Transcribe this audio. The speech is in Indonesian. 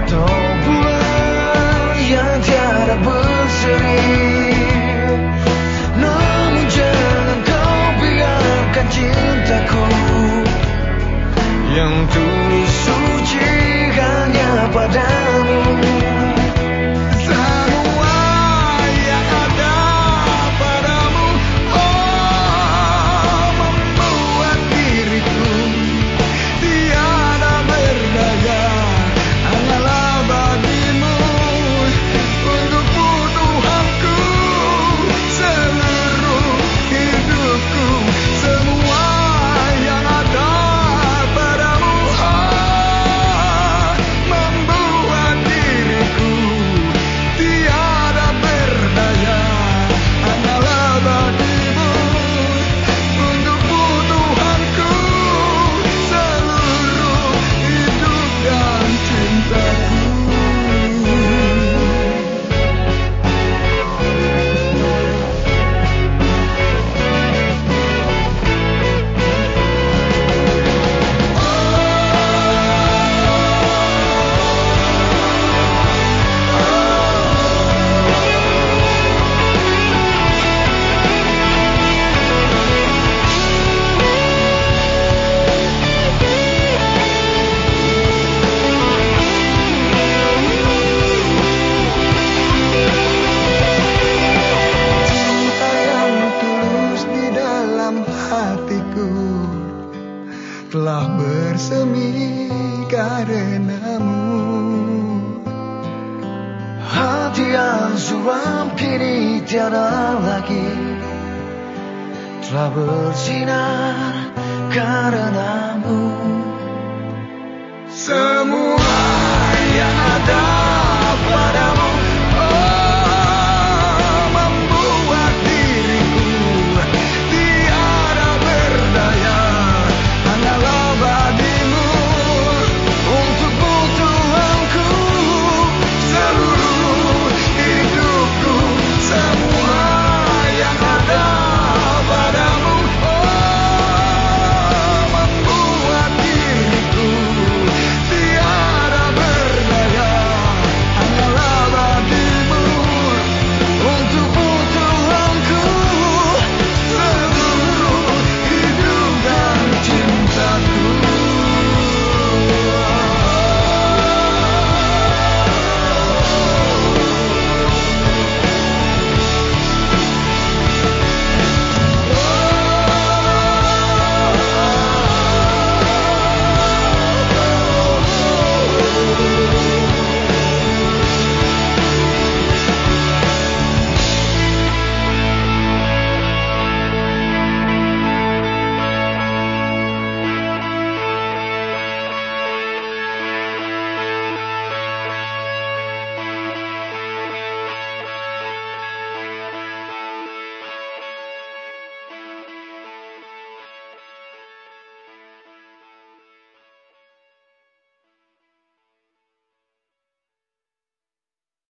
atau bulan yang tiada berseri. Namun jangan kau biarkan cintaku yang tulus suci hanya padamu. Semua yang ada padamu, oh, membuat diriku tiada berdaya. Hanyalah bagimu, untukmu Tuhanku, seluruh hidupku. Semua yang ada padamu, oh, membuat diriku tiada berdaya. Hanyalah bagimu, untukmu Tuhanku, seluruh hidup dan cintaku. Cinta yang tulus di dalam hatiku telah bersemi karenamu. Hati yang suram kini tiada lagi, telah bersinar karenamu. Semua